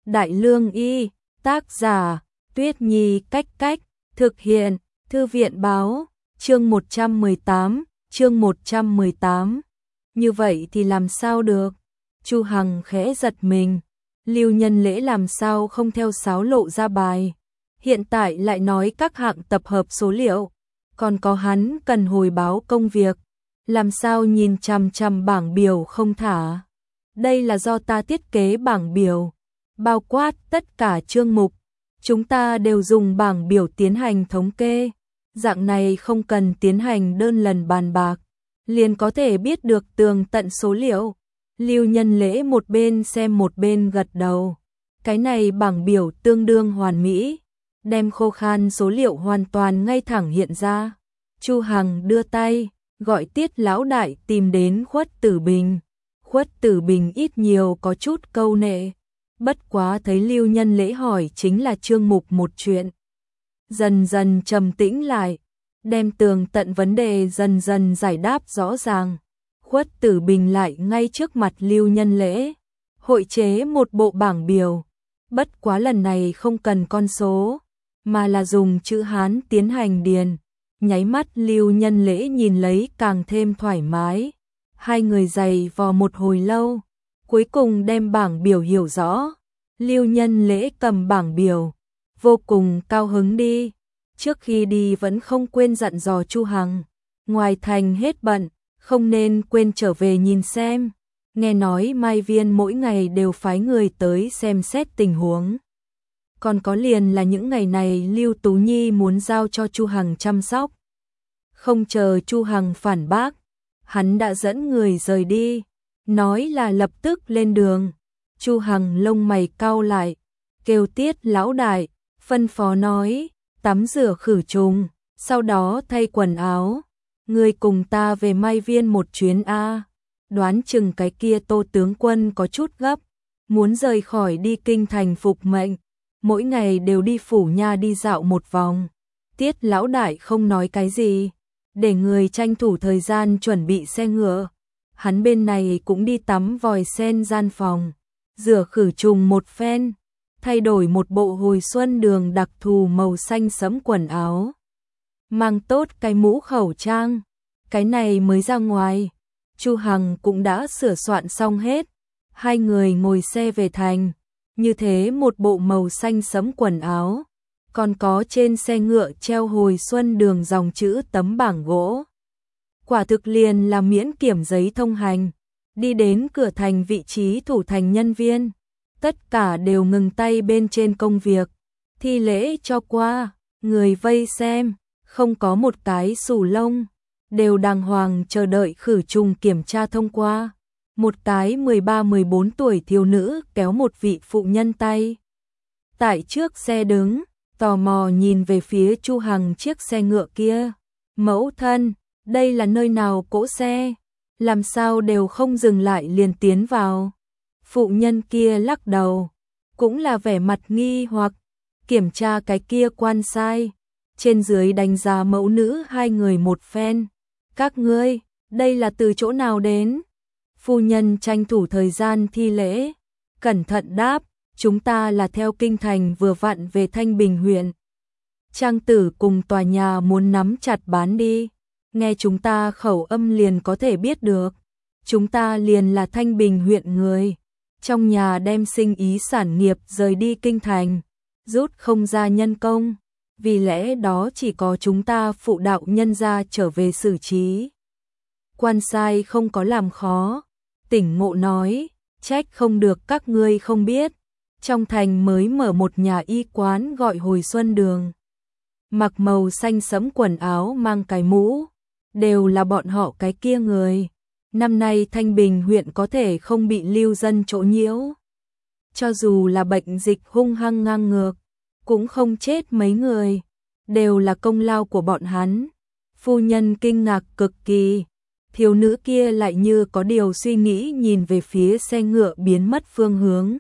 Đại Lương Y, tác giả, Tuyết Nhi Cách Cách, thực hiện, Thư viện Báo, chương 118. Như vậy thì làm sao được? Chu Hằng khẽ giật mình, Lưu Nhân Lễ làm sao không theo sáo lộ ra bài, hiện tại lại nói các hạng tập hợp số liệu, còn có hắn cần hồi báo công việc, làm sao nhìn chằm chằm bảng biểu không thả. Đây là do ta thiết kế bảng biểu, bao quát tất cả chương mục, chúng ta đều dùng bảng biểu tiến hành thống kê, dạng này không cần tiến hành đơn lần bàn bạc, liền có thể biết được tường tận số liệu. Lưu Nhân Lễ một bên xem một bên gật đầu, cái này bảng biểu tương đương hoàn mỹ, đem khô khan số liệu hoàn toàn ngay thẳng hiện ra. Chu Hằng đưa tay, gọi Tiết lão đại tìm đến Khuất Tử Bình. Khuất Tử Bình ít nhiều có chút câu nệ, bất quá thấy Lưu Nhân Lễ hỏi chính là chương mục một chuyện. Dần dần trầm tĩnh lại, đem tường tận vấn đề dần dần giải đáp rõ ràng. Khuất Tử Bình lại ngay trước mặt Lưu Nhân Lễ, hội chế một bộ bảng biểu, bất quá lần này không cần con số, mà là dùng chữ Hán tiến hành điền. Nháy mắt Lưu Nhân Lễ nhìn lấy càng thêm thoải mái, hai người giày vò một hồi lâu, cuối cùng đem bảng biểu hiểu rõ. Lưu Nhân Lễ cầm bảng biểu, vô cùng cao hứng đi, trước khi đi vẫn không quên dặn dò Chu Hằng, ngoài thành hết bận, không nên quên trở về nhìn xem, nghe nói Mai Viên mỗi ngày đều phái người tới xem xét tình huống. Còn có liền là những ngày này Lưu Tú Nhi muốn giao cho Chu Hằng chăm sóc. Không chờ Chu Hằng phản bác, hắn đã dẫn người rời đi, nói là lập tức lên đường. Chu Hằng lông mày cau lại, kêu Tiết lão đại, phân phó nói, tắm rửa khử trùng, sau đó thay quần áo, ngươi cùng ta về Mai Viên một chuyến a. Đoán chừng cái kia Tô tướng quân có chút gấp, muốn rời khỏi đi kinh thành phục mệnh, mỗi ngày đều đi phủ nha đi dạo một vòng. Tiết lão đại không nói cái gì, để người tranh thủ thời gian chuẩn bị xe ngựa. Hắn bên này cũng đi tắm vòi sen gian phòng, rửa khử trùng một phen, thay đổi một bộ hồi xuân đường đặc thù màu xanh sẫm quần áo, mang tốt cái mũ khẩu trang, cái này mới ra ngoài. Chu Hằng cũng đã sửa soạn xong hết, hai người ngồi xe về thành, như thế một bộ màu xanh sẫm quần áo, còn có trên xe ngựa treo hồi xuân đường dòng chữ tấm bảng gỗ. Quả thực liền là miễn kiểm giấy thông hành, đi đến cửa thành vị trí thủ thành nhân viên, tất cả đều ngừng tay bên trên công việc, thi lễ cho qua, người vây xem, không có một cái xù lông, đều đàng hoàng chờ đợi khử trùng kiểm tra thông qua. Một cái 13-14 tuổi thiếu nữ kéo một vị phụ nhân tay, tại trước xe đứng, tò mò nhìn về phía Chu Hằng chiếc xe ngựa kia. Mẫu thân, đây là nơi nào cỗ xe, làm sao đều không dừng lại liền tiến vào. Phụ nhân kia lắc đầu, cũng là vẻ mặt nghi hoặc, kiểm tra cái kia quan sai, trên dưới đánh giá mẫu nữ hai người một phen. Các ngươi, đây là từ chỗ nào đến? Phu nhân tranh thủ thời gian thi lễ, cẩn thận đáp, chúng ta là theo kinh thành vừa vặn về Thanh Bình huyện. Trang tử cùng tòa nhà muốn nắm chặt bán đi, nghe chúng ta khẩu âm liền có thể biết được, chúng ta liền là Thanh Bình huyện người, trong nhà đem sinh ý sản nghiệp rời đi kinh thành, rút không ra nhân công, vì lẽ đó chỉ có chúng ta phụ đạo nhân gia trở về xử trí. Quan sai không có làm khó, tỉnh ngộ nói, trách không được các ngươi không biết, trong thành mới mở một nhà y quán gọi hồi xuân đường. Mặc màu xanh sẫm quần áo mang cái mũ, đều là bọn họ cái kia người. Năm nay Thanh Bình huyện có thể không bị lưu dân chỗ nhiễu. Cho dù là bệnh dịch hung hăng ngang ngược, cũng không chết mấy người, đều là công lao của bọn hắn. Phu nhân kinh ngạc cực kỳ, thiếu nữ kia lại như có điều suy nghĩ nhìn về phía xe ngựa biến mất phương hướng.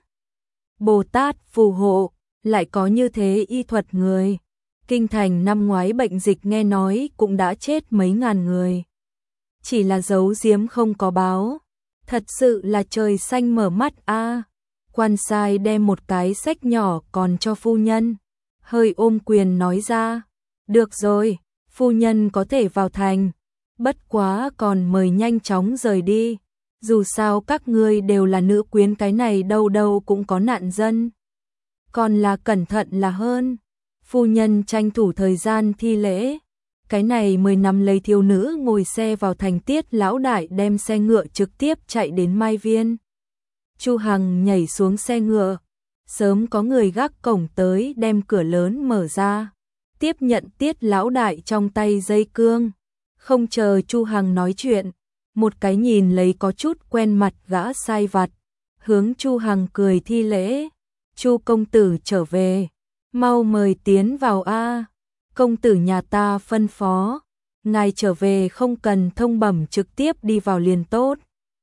Bồ Tát phù hộ, lại có như thế y thuật người. Kinh thành năm ngoái bệnh dịch nghe nói cũng đã chết mấy ngàn người. Chỉ là giấu giếm không có báo, thật sự là trời xanh mở mắt a. Quan sai đem một cái xách nhỏ còn cho phu nhân, hơi ôm quyền nói ra, được rồi, phu nhân có thể vào thành, bất quá còn mời nhanh chóng rời đi, dù sao các ngươi đều là nữ quyến, cái này đâu đâu cũng có nạn dân. Còn là cẩn thận là hơn. Phu nhân tranh thủ thời gian thi lễ, cái này 10 năm lấy thiếu nữ ngồi xe vào thành. Tiết lão đại đem xe ngựa trực tiếp chạy đến Mai Viên. Chu Hằng nhảy xuống xe ngựa, sớm có người gác cổng tới đem cửa lớn mở ra, tiếp nhận Tiết lão đại trong tay dây cương, không chờ Chu Hằng nói chuyện, một cái nhìn lấy có chút quen mặt gã sai vặt, hướng Chu Hằng cười thi lễ, Chu công tử trở về, mau mời tiến vào a. Công tử nhà ta phân phó, ngài trở về không cần thông bẩm, trực tiếp đi vào liền tốt.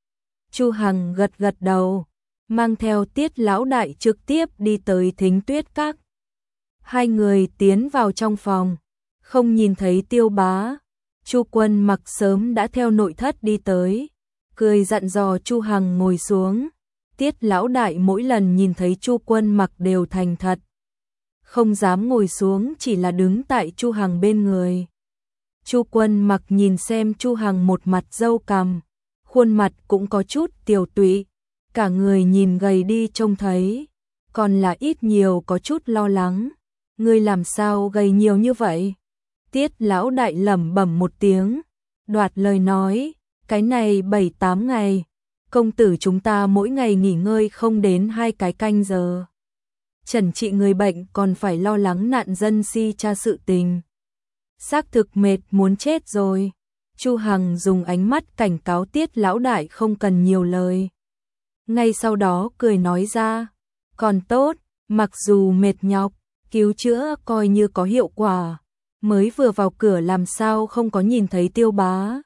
Chu Hằng gật gật đầu, mang theo Tiết lão đại trực tiếp đi tới Thính Tuyết Các. Hai người tiến vào trong phòng, không nhìn thấy Tiêu Bá. Chu Quân Mặc sớm đã theo nội thất đi tới, cười dặn dò Chu Hằng ngồi xuống. Tiết lão đại mỗi lần nhìn thấy Chu Quân Mặc đều thành thật, không dám ngồi xuống, chỉ là đứng tại Chu Hằng bên người. Chu Quân Mặc nhìn xem Chu Hằng một mặt râu cằm, khuôn mặt cũng có chút tiều tụy, cả người nhìn gầy đi trông thấy, còn là ít nhiều có chút lo lắng. Ngươi làm sao gầy nhiều như vậy? Tiết lão đại lẩm bẩm một tiếng, đoạt lời nói, cái này 7-8 ngày, công tử chúng ta mỗi ngày nghỉ ngơi không đến 2 cái canh giờ. Trần trị người bệnh còn phải lo lắng nạn dân si tra sự tình. Xác thực mệt muốn chết rồi. Chu Hằng dùng ánh mắt cảnh cáo Tiết lão đại không cần nhiều lời. Ngay sau đó cười nói ra, còn tốt, mặc dù mệt nhọc, cứu chữa coi như có hiệu quả. Mới vừa vào cửa làm sao không có nhìn thấy Tiêu Bá.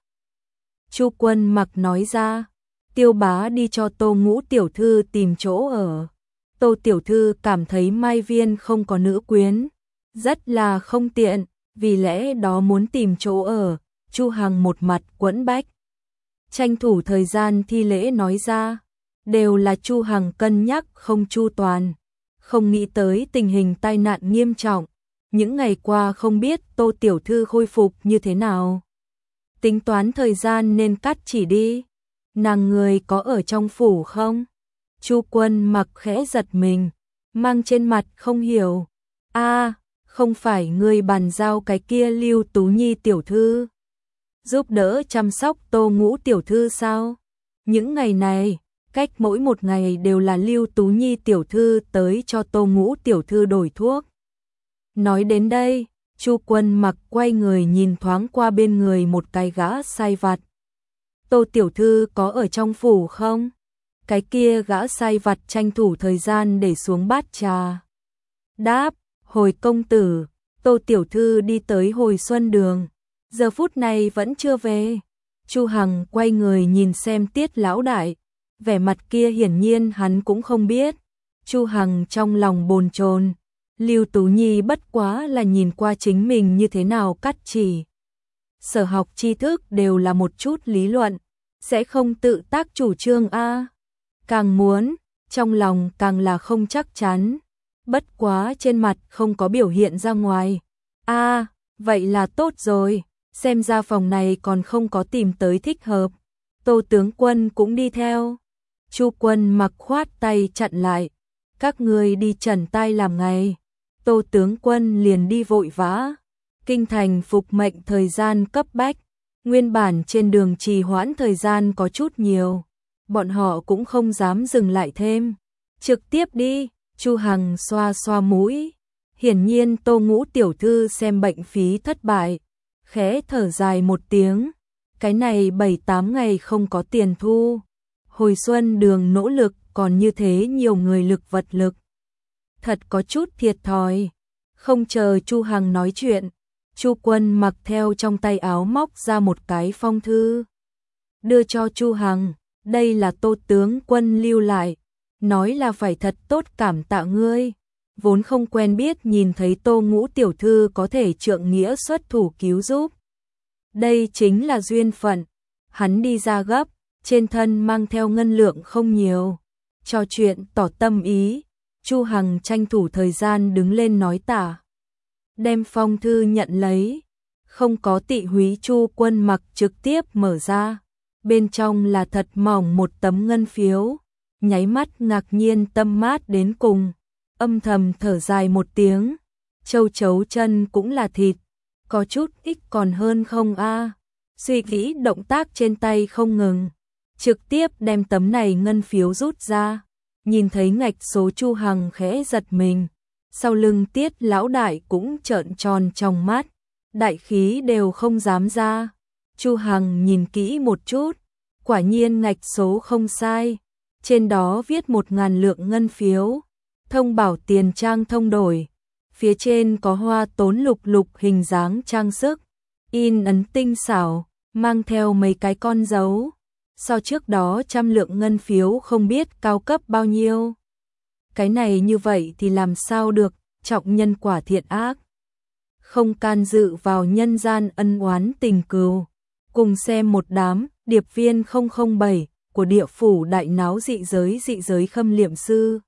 Chu Quân Mặc nói ra, Tiêu Bá đi cho Tô Ngũ tiểu thư tìm chỗ ở. Tô tiểu thư cảm thấy Mai Viên không có nữ quyến, rất là không tiện, vì lẽ đó muốn tìm chỗ ở. Chu Hằng một mặt quẫn bách, tranh thủ thời gian thi lễ nói ra, đều là Chu Hằng cân nhắc không chu toàn, không nghĩ tới tình hình tai nạn nghiêm trọng. Những ngày qua không biết Tô tiểu thư khôi phục như thế nào. Tính toán thời gian nên cắt chỉ đi. Nàng người có ở trong phủ không? Chu Quân Mặc khẽ giật mình, mang trên mặt không hiểu. A, không phải ngươi bàn giao cái kia Lưu Tú Nhi tiểu thư, giúp đỡ chăm sóc Tô Ngũ tiểu thư sao? Những ngày này, cách mỗi một ngày đều là Lưu Tú Nhi tiểu thư tới cho Tô Ngũ tiểu thư đổi thuốc. Nói đến đây, Chu Quân Mặc quay người nhìn thoáng qua bên người một cái gã sai vặt. Tô tiểu thư có ở trong phủ không? Cái kia gã sai vặt tranh thủ thời gian để xuống bát trà. Đáp, hồi công tử, Tô tiểu thư đi tới Hồi Xuân Đường, giờ phút này vẫn chưa về. Chu Hằng quay người nhìn xem Tiết lão đại, vẻ mặt kia hiển nhiên hắn cũng không biết. Chu Hằng trong lòng bồn chồn, Lưu Tú Nhi bất quá là nhìn qua chính mình như thế nào cắt chỉ. Sở học tri thức đều là một chút lý luận, sẽ không tự tác chủ trương a. Càng muốn, trong lòng càng là không chắc chắn, bất quá trên mặt không có biểu hiện ra ngoài. A, vậy là tốt rồi, xem ra phòng này còn không có tìm tới thích hợp. Tô tướng quân cũng đi theo. Chu Quân Mặc khoát tay chặn lại, các ngươi đi trần tai làm ngày. Tô tướng quân liền đi vội vã. Kinh thành phục mệnh thời gian cấp bách, nguyên bản trên đường trì hoãn thời gian có chút nhiều, bọn họ cũng không dám dừng lại thêm, trực tiếp đi. Chu Hằng xoa xoa mũi, hiển nhiên Tô Ngũ tiểu thư xem bệnh phí thất bại, khẽ thở dài một tiếng, cái này 7-8 ngày không có tiền thu, Hồi Xuân Đường nỗ lực còn như thế nhiều người lực vật lực, thật có chút thiệt thòi. Không chờ Chu Hằng nói chuyện, Chu Quân Mặc theo trong tay áo móc ra một cái phong thư, đưa cho Chu Hằng, đây là Tô tướng quân lưu lại, nói là phải thật tốt cảm tạ ngươi, vốn không quen biết nhìn thấy Tô Ngũ tiểu thư có thể trượng nghĩa xuất thủ cứu giúp. Đây chính là duyên phận. Hắn đi ra gấp, trên thân mang theo ngân lượng không nhiều. trò chuyện tỏ tâm ý. Chu Hằng tranh thủ thời gian đứng lên nói tả. Đem phong thư nhận lấy. Không có tị húy. Chu Quân Mặc trực tiếp mở ra. Bên trong là thật mỏng một tấm ngân phiếu. Nháy mắt ngạc nhiên tâm mát đến cùng. Âm thầm thở dài một tiếng. Châu chấu chân cũng là thịt. Có chút ít còn hơn không a. Suy nghĩ động tác trên tay không ngừng. Trực tiếp đem tấm này ngân phiếu rút ra. Nhìn thấy ngạch số Chu Hằng khẽ giật mình. Sau lưng Tiết lão đại cũng trợn tròn trong mắt. Đại khí đều không dám ra. Chu Hằng nhìn kỹ một chút. Quả nhiên ngạch số không sai. Trên đó viết 1.000 lượng ngân phiếu. Thông bảo tiền trang thông đổi. Phía trên có hoa tốn lục lục hình dáng trang sức. In ấn tinh xảo. Mang theo mấy cái con dấu. So trước đó 100 lượng ngân phiếu không biết cao cấp bao nhiêu. Cái này như vậy thì làm sao được, trọng nhân quả thiện ác. Không can dự vào nhân gian ân oán tình cừu. Cùng xem một đám điệp viên 007 của địa phủ đại náo dị giới khâm liệm sư.